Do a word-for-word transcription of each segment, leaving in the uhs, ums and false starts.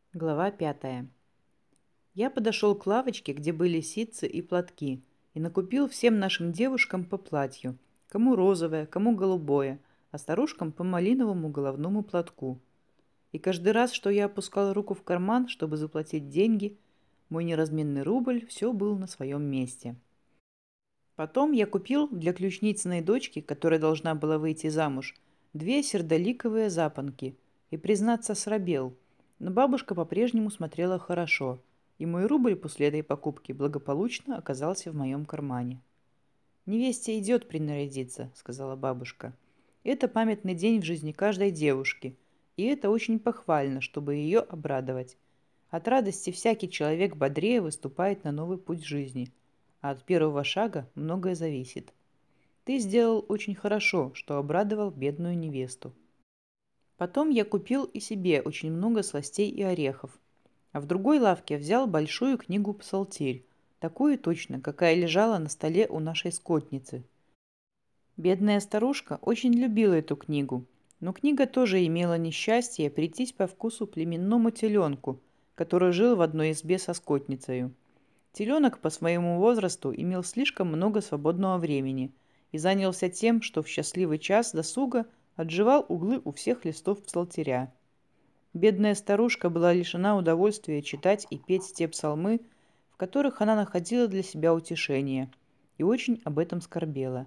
Глава пятая. Я подошел к лавочке, где были ситцы и платки, и накупил всем нашим девушкам по платью, кому розовое, кому голубое, а старушкам по малиновому головному платку. И каждый раз, что я опускал руку в карман, чтобы заплатить деньги, мой неразменный рубль все был на своем месте. Потом я купил для ключницыной дочки, которая должна была выйти замуж, две сердоликовые запонки и, признаться, срабел. Но бабушка по-прежнему смотрела хорошо, и мой рубль после этой покупки благополучно оказался в моем кармане. «Невесте идет принарядиться», — сказала бабушка. «Это памятный день в жизни каждой девушки, и это очень похвально, чтобы ее обрадовать. От радости всякий человек бодрее выступает на новый путь жизни, а от первого шага многое зависит. Ты сделал очень хорошо, что обрадовал бедную невесту». Потом я купил и себе очень много сластей и орехов, а в другой лавке взял большую книгу «Псалтирь», такую точно, какая лежала на столе у нашей скотницы. Бедная старушка очень любила эту книгу, но книга тоже имела несчастье прийтись по вкусу племенному теленку, который жил в одной избе со скотницею. Теленок по своему возрасту имел слишком много свободного времени и занялся тем, что в счастливый час досуга отжевал углы у всех листов псалтиря. Бедная старушка была лишена удовольствия читать и петь те псалмы, в которых она находила для себя утешение, и очень об этом скорбела.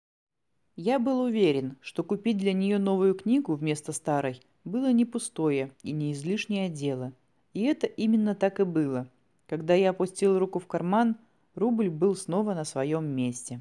Я был уверен, что купить для нее новую книгу вместо старой было не пустое и не излишнее дело. И это именно так и было. Когда я опустил руку в карман, рубль был снова на своем месте.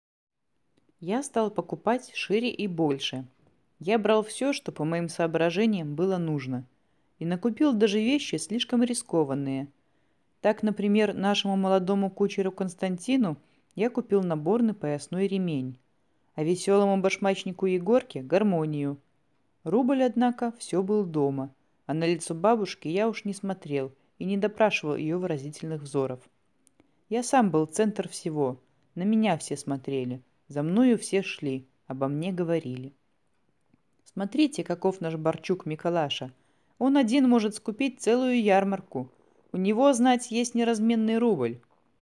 Я стал покупать шире и больше. Я брал все, что по моим соображениям было нужно. И накупил даже вещи слишком рискованные. Так, например, нашему молодому кучеру Константину я купил наборный поясной ремень, а веселому башмачнику Егорке – гармонию. Рубль, однако, все был дома, а на лицо бабушки я уж не смотрел и не допрашивал ее выразительных взоров. Я сам был центр всего, на меня все смотрели, за мною все шли, обо мне говорили. Смотрите, каков наш Борчук Миколаша. Он один может скупить целую ярмарку. У него, знать, есть неразменный рубль.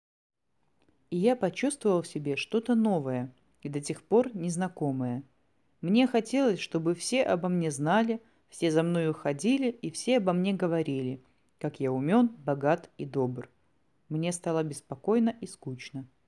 И я почувствовал в себе что-то новое и до тех пор незнакомое. Мне хотелось, чтобы все обо мне знали, все за мною ходили и все обо мне говорили, как я умен, богат и добр. Мне стало беспокойно и скучно.